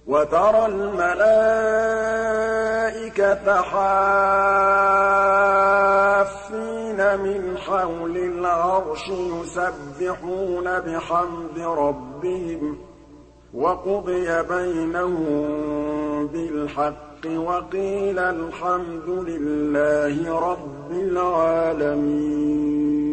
وَتَرَى الْمَلَائِكَةَ حَافِّينَ مِنْ حَوْلِ الْعَرْشِ يُسَبِّحُونَ بِحَمْدِ رَبِّهِمْ ۖ وَقُضِيَ بَيْنَهُم بِالْحَقِّ وَقِيلَ الْحَمْدُ لِلَّهِ رَبِّ الْعَالَمِينَ